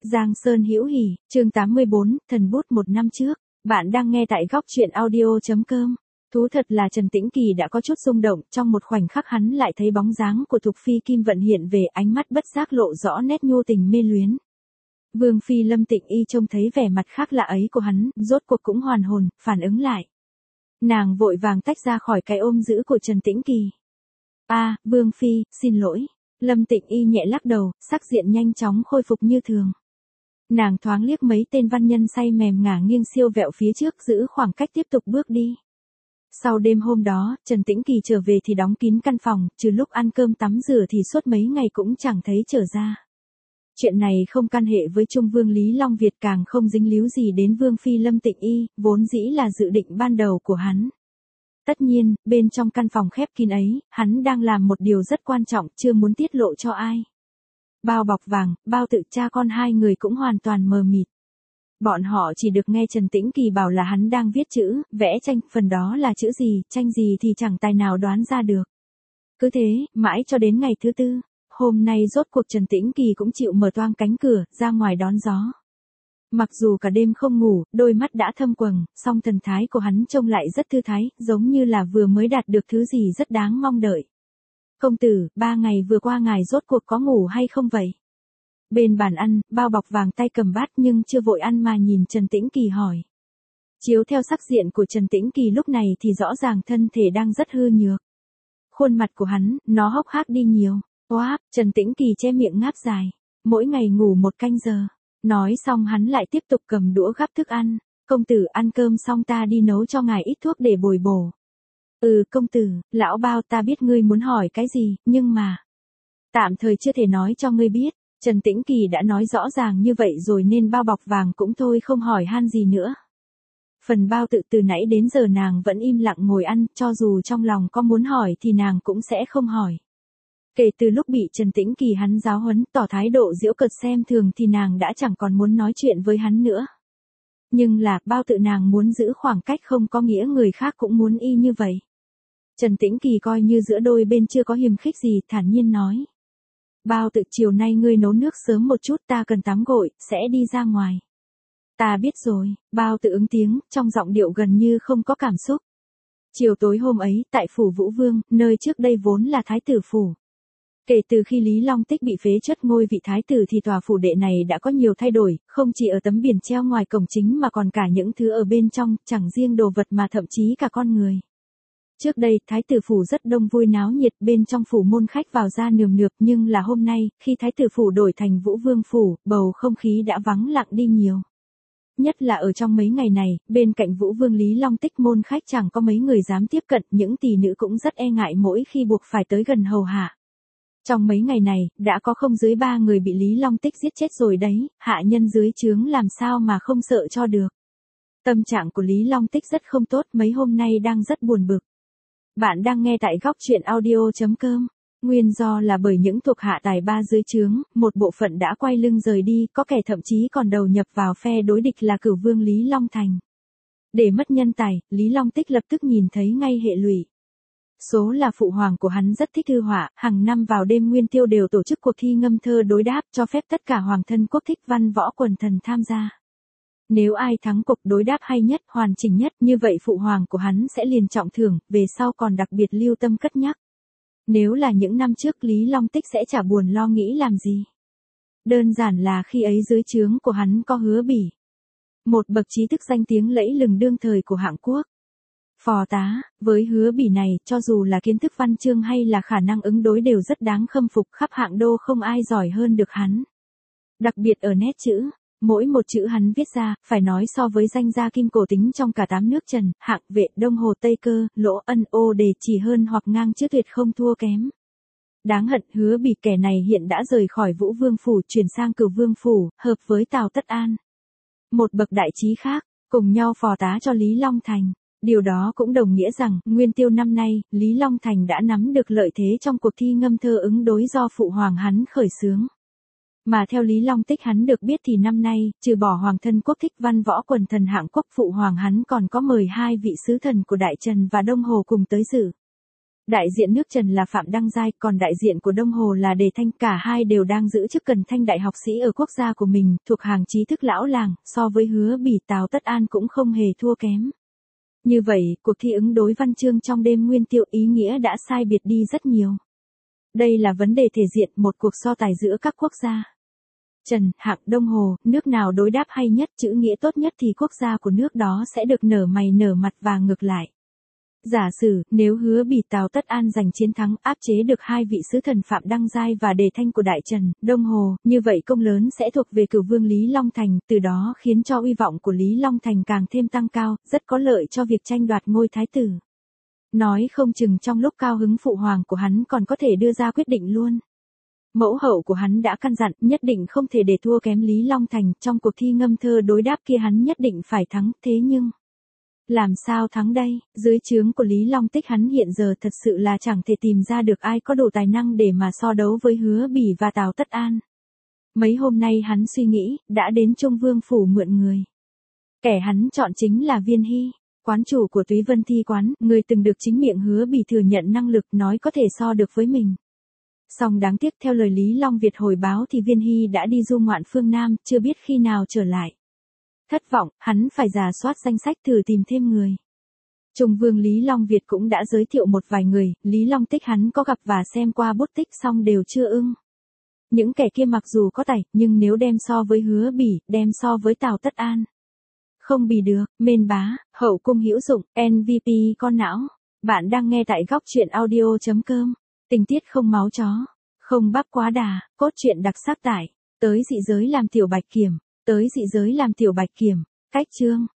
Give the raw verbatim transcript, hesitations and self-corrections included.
Giang Sơn hữu hỉ, chương tám mươi bốn, thần bút một năm trước. Bạn đang nghe tại góc truyện audio chấm com. Thú thật là Trần Tĩnh Kỳ đã có chút rung động, trong một khoảnh khắc hắn lại thấy bóng dáng của Thục Phi Kim Vận hiện về, ánh mắt bất giác lộ rõ nét nhu tình mê luyến. Vương Phi Lâm Tịnh Y trông thấy vẻ mặt khác lạ ấy của hắn, rốt cuộc cũng hoàn hồn, phản ứng lại. Nàng vội vàng tách ra khỏi cái ôm giữ của Trần Tĩnh Kỳ. A, à, Vương Phi, xin lỗi. Lâm Tịnh Y nhẹ lắc đầu, sắc diện nhanh chóng khôi phục như thường. Nàng thoáng liếc mấy tên văn nhân say mềm ngả nghiêng siêu vẹo phía trước, giữ khoảng cách tiếp tục bước đi. Sau đêm hôm đó, Trần Tĩnh Kỳ trở về thì đóng kín căn phòng, trừ lúc ăn cơm tắm rửa thì suốt mấy ngày cũng chẳng thấy trở ra. Chuyện này không can hệ với Trung Vương Lý Long Việt, càng không dính líu gì đến Vương Phi Lâm Tịnh Y, vốn dĩ là dự định ban đầu của hắn. Tất nhiên, bên trong căn phòng khép kín ấy, hắn đang làm một điều rất quan trọng, chưa muốn tiết lộ cho ai. Bao bọc vàng, bao tự cha con hai người cũng hoàn toàn mờ mịt. Bọn họ chỉ được nghe Trần Tĩnh Kỳ bảo là hắn đang viết chữ, vẽ tranh, phần đó là chữ gì, tranh gì thì chẳng tài nào đoán ra được. Cứ thế, mãi cho đến ngày thứ tư, hôm nay rốt cuộc Trần Tĩnh Kỳ cũng chịu mở toang cánh cửa, ra ngoài đón gió. Mặc dù cả đêm không ngủ, đôi mắt đã thâm quầng, song thần thái của hắn trông lại rất thư thái, giống như là vừa mới đạt được thứ gì rất đáng mong đợi. Công tử, ba ngày vừa qua ngài rốt cuộc có ngủ hay không vậy? Bên bàn ăn, bao bọc vàng tay cầm bát nhưng chưa vội ăn mà nhìn Trần Tĩnh Kỳ hỏi. Chiếu theo sắc diện của Trần Tĩnh Kỳ lúc này thì rõ ràng thân thể đang rất hư nhược. Khuôn mặt của hắn, nó hốc hác đi nhiều. Oáp, Trần Tĩnh Kỳ che miệng ngáp dài. Mỗi ngày ngủ một canh giờ. Nói xong hắn lại tiếp tục cầm đũa gắp thức ăn. Công tử ăn cơm xong ta đi nấu cho ngài ít thuốc để bồi bổ. Ừ công tử, lão bao ta biết ngươi muốn hỏi cái gì, nhưng mà... Tạm thời chưa thể nói cho ngươi biết. Trần Tĩnh Kỳ đã nói rõ ràng như vậy rồi nên bao bọc vàng cũng thôi không hỏi han gì nữa. Phần bao tự từ nãy đến giờ nàng vẫn im lặng ngồi ăn, cho dù trong lòng có muốn hỏi thì nàng cũng sẽ không hỏi. Kể từ lúc bị Trần Tĩnh Kỳ hắn giáo huấn, tỏ thái độ giễu cợt xem thường thì nàng đã chẳng còn muốn nói chuyện với hắn nữa. Nhưng là, bao tự nàng muốn giữ khoảng cách không có nghĩa người khác cũng muốn y như vậy. Trần Tĩnh Kỳ coi như giữa đôi bên chưa có hiềm khích gì, thản nhiên nói. Bao tự chiều nay ngươi nấu nước sớm một chút, ta cần tắm gội, sẽ đi ra ngoài. Ta biết rồi, bao tự ứng tiếng, trong giọng điệu gần như không có cảm xúc. Chiều tối hôm ấy, tại phủ Vũ Vương, nơi trước đây vốn là thái tử phủ. Kể từ khi Lý Long Tích bị phế truất ngôi vị thái tử thì tòa phủ đệ này đã có nhiều thay đổi, không chỉ ở tấm biển treo ngoài cổng chính mà còn cả những thứ ở bên trong, chẳng riêng đồ vật mà thậm chí cả con người. Trước đây, thái tử phủ rất đông vui náo nhiệt, bên trong phủ môn khách vào ra nườm nượp, nhưng là hôm nay, khi thái tử phủ đổi thành Vũ Vương phủ, bầu không khí đã vắng lặng đi nhiều. Nhất là ở trong mấy ngày này, bên cạnh Vũ Vương Lý Long Tích môn khách chẳng có mấy người dám tiếp cận, những tỷ nữ cũng rất e ngại mỗi khi buộc phải tới gần hầu hạ. Trong mấy ngày này, đã có không dưới ba người bị Lý Long Tích giết chết rồi đấy, hạ nhân dưới trướng làm sao mà không sợ cho được. Tâm trạng của Lý Long Tích rất không tốt, mấy hôm nay đang rất buồn bực. Bạn đang nghe tại góc truyện audio chấm com. Nguyên do là bởi những thuộc hạ tài ba dưới trướng, một bộ phận đã quay lưng rời đi, có kẻ thậm chí còn đầu nhập vào phe đối địch là Cửu Vương Lý Long Thành. Để mất nhân tài, Lý Long Tích lập tức nhìn thấy ngay hệ lụy. Số là phụ hoàng của hắn rất thích thư họa, hàng năm vào đêm nguyên tiêu đều tổ chức cuộc thi ngâm thơ đối đáp, cho phép tất cả hoàng thân quốc thích văn võ quần thần tham gia. Nếu ai thắng cuộc đối đáp hay nhất, hoàn chỉnh nhất, như vậy phụ hoàng của hắn sẽ liền trọng thưởng, về sau còn đặc biệt lưu tâm cất nhắc. Nếu là những năm trước Lý Long Tích sẽ chả buồn lo nghĩ làm gì. Đơn giản là khi ấy dưới trướng của hắn có Hứa Bỉ. Một bậc trí thức danh tiếng lẫy lừng đương thời của Hạng Quốc. Phò tá, với Hứa Bỉ này, cho dù là kiến thức văn chương hay là khả năng ứng đối đều rất đáng khâm phục, khắp Hạng Đô không ai giỏi hơn được hắn. Đặc biệt ở nét chữ. Mỗi một chữ hắn viết ra, phải nói so với danh gia kim cổ tính trong cả tám nước Trần, Hạng, Vệ, Đông Hồ, Tây Cơ, Lỗ, Ân, Ô Đề chỉ hơn hoặc ngang chứ tuyệt không thua kém. Đáng hận, Hứa Bỉ kẻ này hiện đã rời khỏi Vũ Vương phủ chuyển sang Cửu Vương phủ, hợp với Tào Tất An. Một bậc đại trí khác, cùng nhau phò tá cho Lý Long Thành. Điều đó cũng đồng nghĩa rằng, nguyên tiêu năm nay, Lý Long Thành đã nắm được lợi thế trong cuộc thi ngâm thơ ứng đối do phụ hoàng hắn khởi xướng. Mà theo Lý Long Tích hắn được biết thì năm nay, trừ bỏ hoàng thân quốc thích văn võ quần thần Hạng Quốc, phụ hoàng hắn còn có mời hai vị sứ thần của Đại Trần và Đông Hồ cùng tới dự. Đại diện nước Trần là Phạm Đăng Giai, còn đại diện của Đông Hồ là Đề Thanh, cả hai đều đang giữ chức Cần Thanh đại học sĩ ở quốc gia của mình, thuộc hàng trí thức lão làng, so với Hứa Bỉ Tào Tất An cũng không hề thua kém. Như vậy, cuộc thi ứng đối văn chương trong đêm nguyên tiêu ý nghĩa đã sai biệt đi rất nhiều. Đây là vấn đề thể diện, một cuộc so tài giữa các quốc gia. Trần, Hạng, Đông Hồ, nước nào đối đáp hay nhất, chữ nghĩa tốt nhất thì quốc gia của nước đó sẽ được nở mày nở mặt và ngược lại. Giả sử, nếu Hứa Bỉ Tào Tất An giành chiến thắng áp chế được hai vị sứ thần Phạm Đăng Giai và Đề Thanh của Đại Trần, Đông Hồ, như vậy công lớn sẽ thuộc về cửu vương Lý Long Thành, từ đó khiến cho uy vọng của Lý Long Thành càng thêm tăng cao, rất có lợi cho việc tranh đoạt ngôi thái tử. Nói không chừng trong lúc cao hứng phụ hoàng của hắn còn có thể đưa ra quyết định luôn. Mẫu hậu của hắn đã căn dặn nhất định không thể để thua kém Lý Long Thành, trong cuộc thi ngâm thơ đối đáp kia hắn nhất định phải thắng, thế nhưng... làm sao thắng đây, dưới trướng của Lý Long Tích hắn hiện giờ thật sự là chẳng thể tìm ra được ai có đủ tài năng để mà so đấu với Hứa Bỉ và Tào Tất An. Mấy hôm nay hắn suy nghĩ, đã đến Trung Vương Phủ mượn người. Kẻ hắn chọn chính là Viên Hy, quán chủ của Túy Vân Thi quán, người từng được chính miệng Hứa Bỉ thừa nhận năng lực nói có thể so được với mình. Song đáng tiếc theo lời Lý Long Việt hồi báo thì Viên Hy đã đi du ngoạn phương Nam, chưa biết khi nào trở lại. Thất vọng, hắn phải rà soát danh sách thử tìm thêm người. Trung Vương Lý Long Việt cũng đã giới thiệu một vài người, Lý Long Tích hắn có gặp và xem qua bút tích song đều chưa ưng. Những kẻ kia mặc dù có tài, nhưng nếu đem so với Hứa Bỉ, đem so với Tào Tất An. Không bì được, mên bá, hậu cung hữu dụng, en vê pê con não. Bạn đang nghe tại góc truyện audio chấm com. Tình tiết không máu chó, không bắp quá đà, cốt truyện đặc sắc tải. Tới dị giới làm tiểu bạch kiểm, tới dị giới làm tiểu bạch kiểm, cách chương.